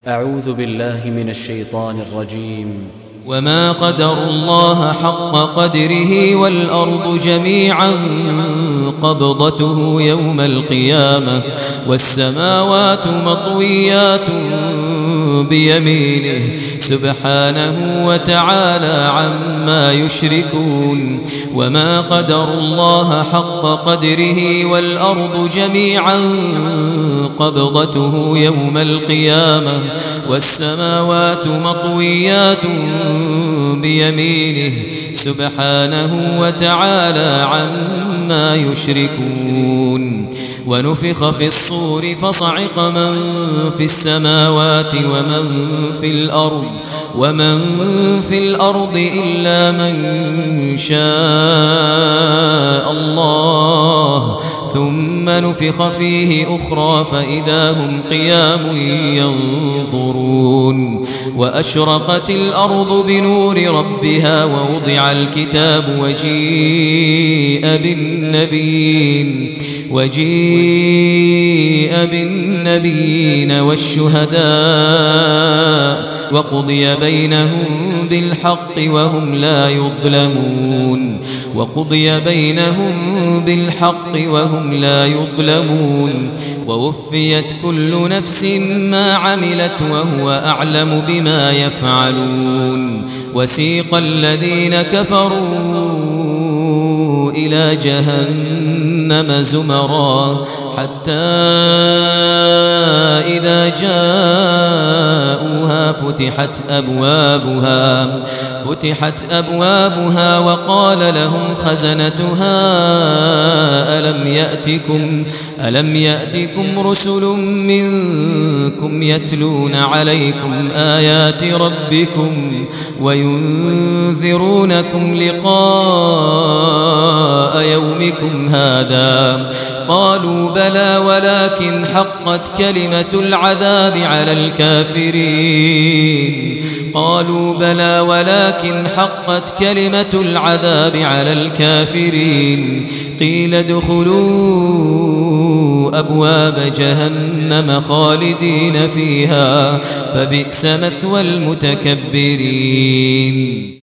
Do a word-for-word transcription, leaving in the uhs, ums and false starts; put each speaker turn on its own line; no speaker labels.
أعوذ بالله من الشيطان الرجيم.
وما قدروا الله حق قدره والأرض جميعا قبضته يوم القيامة والسماوات مطويات بيمينه سبحانه وتعالى عما يشركون. وما قدروا الله حق قدره والأرض جميعا قبضته يوم القيامة والسماوات مطويات بيمينه سبحانه وتعالى عما يشركون. ونفخ في الصور فصعق من في السماوات ومن في الأرض ومن في الأرض إلا من شاء الله ثم نفخ فيه أخرى فإذا هم قيام ينظرون. وأشرقت الأرض بنور ربها ووضع الكتاب وجيء بالنبيين وجيء بالنبيين والشهداء وقضي بينهم بالحق وهم لا يظلمون وقضي بينهم بالحق وهم لا يظلمون. ووفيت كل نفس ما عملت وهو أعلم بما يفعلون. وسيق الذين كفروا إلى جهنم زمرا حتى إذا جاءوها فتحت أبوابها فتحت أبوابها وقال لهم خزنتها ألم يأتكم ألم يأتكم رسل منكم يتلون عليكم آيات ربكم وينذرونكم لقاء يومكم هذا قالوا بلى ولكن حقت كلمة العذاب على الكافرين قالوا بلى ولكن حقت كلمة العذاب على الكافرين قيل ادخلوا أبواب جهنم خالدين فيها فبئس مثوى المتكبرين.